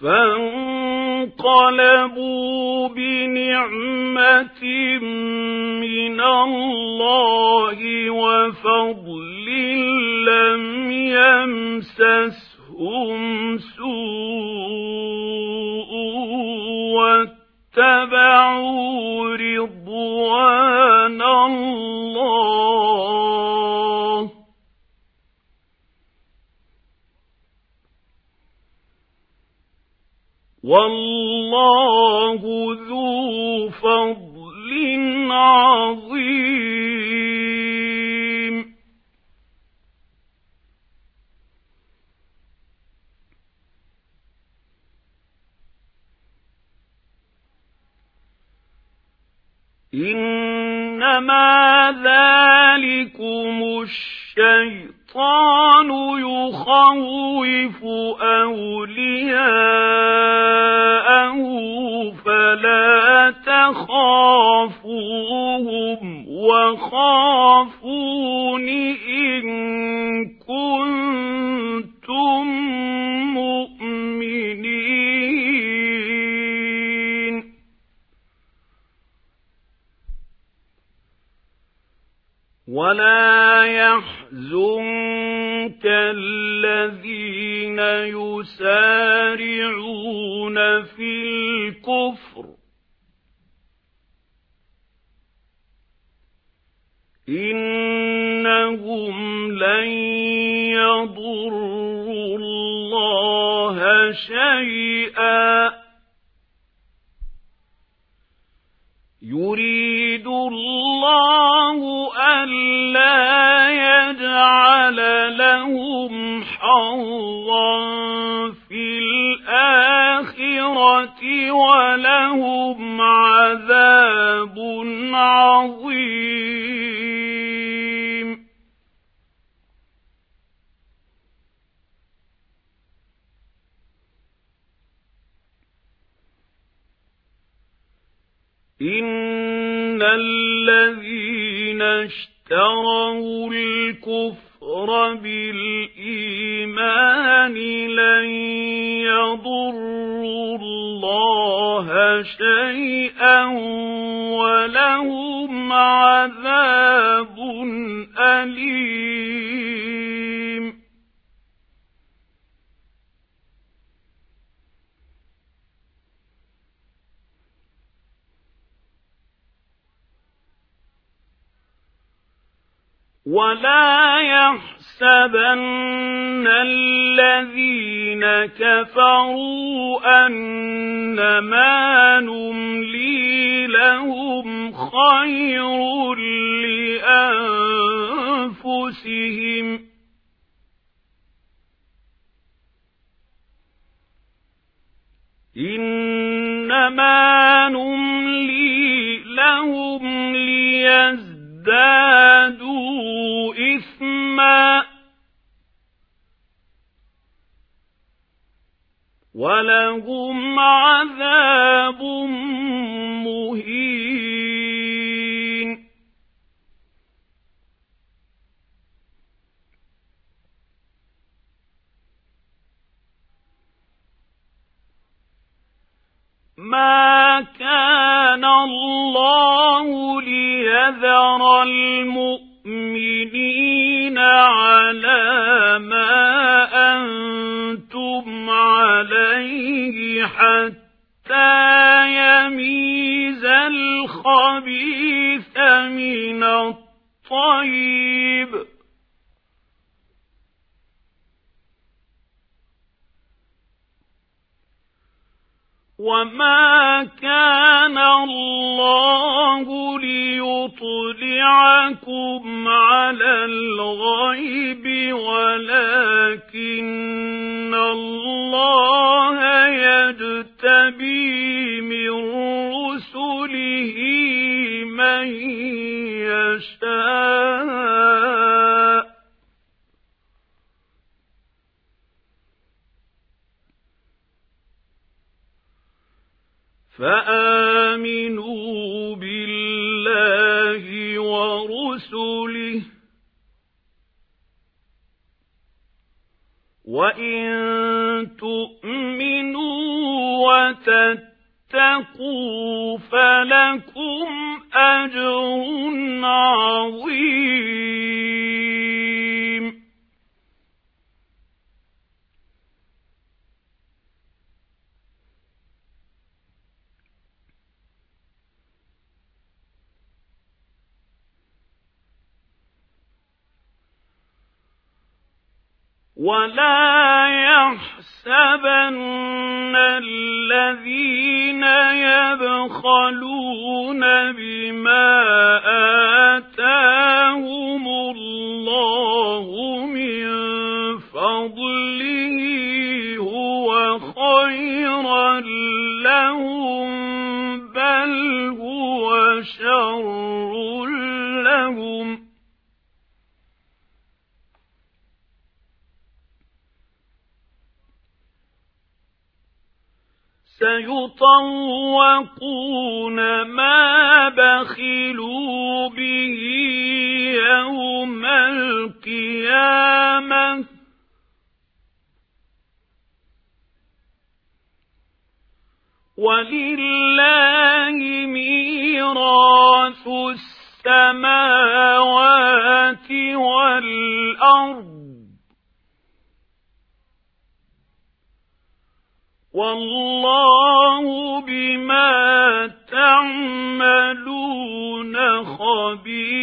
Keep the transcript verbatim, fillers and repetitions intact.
فانقلبوا بنعمة من الله وفضل لم يمسسهم سوء واتبعوا رضوان الله والله ذو فضل عظيم. إنما ذلكم الشيطان يخوف أولياءه فلا تخافوهم وخافون إن كنتم مؤمنين. ولا يحزنك الذين يسارعون في الكفر إنهم لن يضروا الله شيئا يريد الله ألا يجعل لهم حظا في الآخرة ولهم عذاب عظيم. إن الذين اشتروا الكفر بالإيمان لن يضروا الله شيئا ولهم عذاب أليم. ولا يحسبن الذين كفروا أنما نملي لهم خير لأنفسهم إنما نملي لهم ليزدادوا إثما ولهم عذاب مهين. ما كان الله ليذر المؤمنين على ما أنتم عليه حتى يميز الخبيث من الطيب وما كان الله ليطلعكم على الغيب ولكن الله يجتبي من رسله من يشاء فآمنوا بالله ورسله وإن تؤمنوا وتتقوا فلكم أجر عظيم ولا يحسبن الذين يبخلون بما آتاهم الله من فضله هو خيرا لهم بل هو شر لهم سيطوقون ما بخلوا به يوم القيامة ولله ميراث السماوات والأرض والله بما تعملون خبير